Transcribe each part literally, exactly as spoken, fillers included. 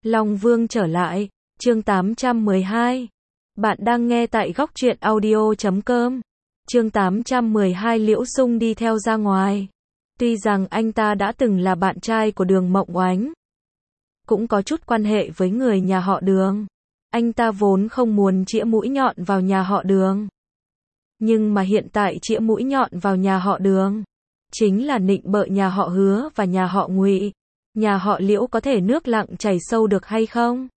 Long Vương trở lại, chương tám trăm mười hai. Bạn đang nghe tại góc truyện audio chấm com. Chương tám trăm mười hai Liễu Sung đi theo ra ngoài. Tuy rằng anh ta đã từng là bạn trai của Đường Mộng Oánh, cũng có chút quan hệ với người nhà họ Đường. Anh ta vốn không muốn chĩa mũi nhọn vào nhà họ Đường. Nhưng mà hiện tại chĩa mũi nhọn vào nhà họ Đường, chính là nịnh bợ nhà họ Hứa và nhà họ Ngụy. Nhà họ Liễu có thể nước lặng chảy sâu được hay không,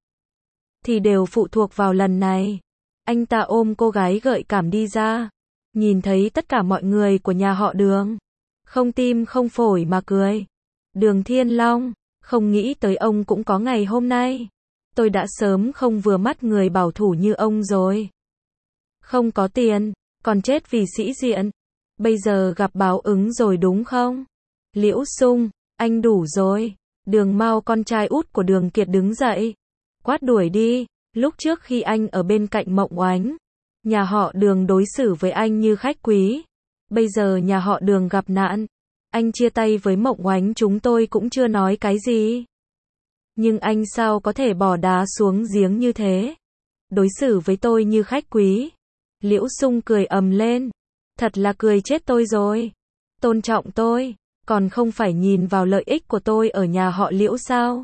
thì đều phụ thuộc vào lần này. Anh ta ôm cô gái gợi cảm đi ra, nhìn thấy tất cả mọi người của nhà họ Đường, không tim không phổi mà cười. Đường Thiên Long, không nghĩ tới ông cũng có ngày hôm nay. Tôi đã sớm không vừa mắt người bảo thủ như ông rồi. Không có tiền, còn chết vì sĩ diện. Bây giờ gặp báo ứng rồi đúng không? Liễu Sung, anh đủ rồi. Đường Mao, con trai út của Đường Kiệt, đứng dậy, quát đuổi đi. Lúc trước khi anh ở bên cạnh Mộng Oánh, nhà họ Đường đối xử với anh như khách quý. Bây giờ nhà họ Đường gặp nạn, anh chia tay với Mộng Oánh, chúng tôi cũng chưa nói cái gì. Nhưng anh sao có thể bỏ đá xuống giếng như thế? Đối xử với tôi như khách quý. Liễu Sung cười ầm lên. Thật là cười chết tôi rồi. Tôn trọng tôi, còn không phải nhìn vào lợi ích của tôi ở nhà họ Liễu sao?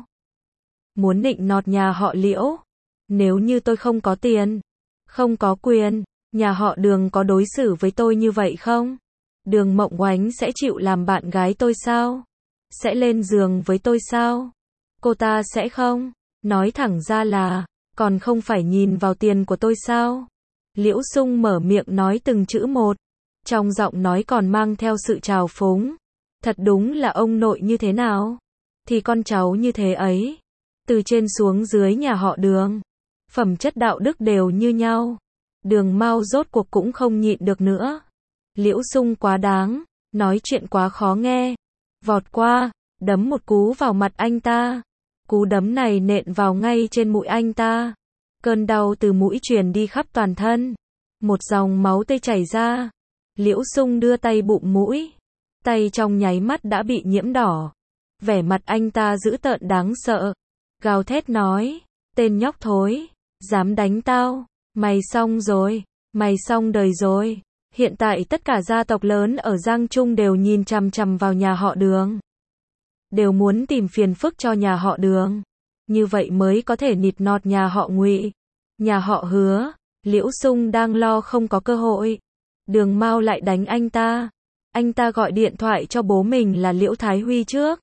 Muốn nịnh nọt nhà họ Liễu. Nếu như tôi không có tiền, không có quyền, nhà họ Đường có đối xử với tôi như vậy không? Đường Mộng Oánh sẽ chịu làm bạn gái tôi sao? Sẽ lên giường với tôi sao? Cô ta sẽ không. Nói thẳng ra là, còn không phải nhìn vào tiền của tôi sao? Liễu Sung mở miệng nói từng chữ một, trong giọng nói còn mang theo sự trào phúng. Thật đúng là ông nội như thế nào, thì con cháu như thế ấy. Từ trên xuống dưới nhà họ Đường, phẩm chất đạo đức đều như nhau. Đường Mao rốt cuộc cũng không nhịn được nữa. Liễu Sung quá đáng, nói chuyện quá khó nghe. Vọt qua, đấm một cú vào mặt anh ta. Cú đấm này nện vào ngay trên mũi anh ta. Cơn đau từ mũi truyền đi khắp toàn thân. Một dòng máu tươi chảy ra. Liễu Sung đưa tay bụm mũi. Tay trong nháy mắt đã bị nhiễm đỏ. Vẻ mặt anh ta dữ tợn đáng sợ. Gào thét nói, tên nhóc thối, dám đánh tao, mày xong rồi, mày xong đời rồi. Hiện tại tất cả gia tộc lớn ở Giang Trung đều nhìn chằm chằm vào nhà họ Đường. Đều muốn tìm phiền phức cho nhà họ Đường. Như vậy mới có thể nịt nọt nhà họ Ngụy, nhà họ Hứa. Liễu Sung đang lo không có cơ hội. Đường Mao lại đánh anh ta. Anh ta gọi điện thoại cho bố mình là Liễu Thái Huy trước.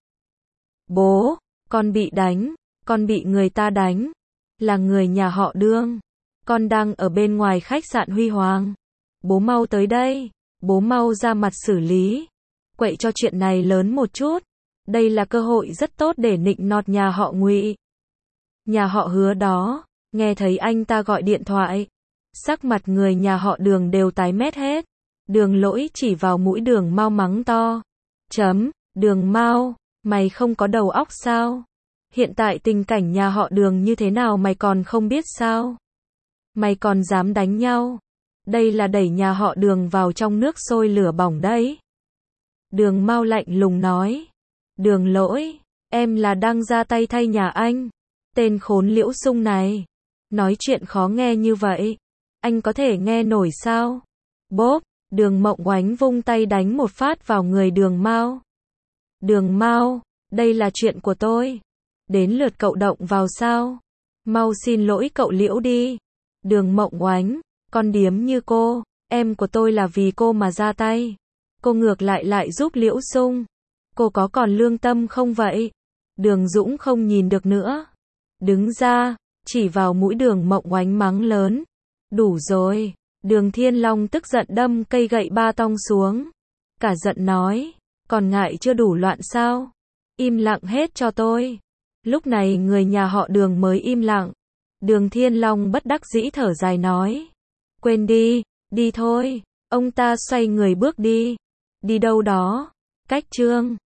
Bố, con bị đánh, con bị người ta đánh. Là người nhà họ Đường. Con đang ở bên ngoài khách sạn Huy Hoàng. Bố mau tới đây, bố mau ra mặt xử lý. Quậy cho chuyện này lớn một chút. Đây là cơ hội rất tốt để nịnh nọt nhà họ Ngụy. Nhà họ Hứa đó, nghe thấy anh ta gọi điện thoại, sắc mặt người nhà họ Đường đều tái mét hết. Đường Lỗi chỉ vào mũi Đường Mao mắng to. Chấm, Đường Mao, mày không có đầu óc sao? Hiện tại tình cảnh nhà họ Đường như thế nào mày còn không biết sao? Mày còn dám đánh nhau? Đây là đẩy nhà họ Đường vào trong nước sôi lửa bỏng đấy. Đường Mao lạnh lùng nói. Đường Lỗi, em là đang ra tay thay nhà anh. Tên khốn Liễu Sung này, nói chuyện khó nghe như vậy, anh có thể nghe nổi sao? Bốp, Đường Mộng Oánh vung tay đánh một phát vào người Đường Mao. Đường Mao, đây là chuyện của tôi. Đến lượt cậu động vào sao? Mau xin lỗi cậu Liễu đi. Đường Mộng Oánh, con điếm như cô, em của tôi là vì cô mà ra tay. Cô ngược lại lại giúp Liễu Sung. Cô có còn lương tâm không vậy? Đường Dũng không nhìn được nữa. Đứng ra, chỉ vào mũi Đường Mộng Oánh mắng lớn. Đủ rồi. Đường Thiên Long tức giận đâm cây gậy ba tong xuống. Cả giận nói, còn ngại chưa đủ loạn sao? Im lặng hết cho tôi. Lúc này người nhà họ Đường mới im lặng. Đường Thiên Long bất đắc dĩ thở dài nói. Quên đi, đi thôi. Ông ta xoay người bước đi. Đi đâu đó? Cách Trương.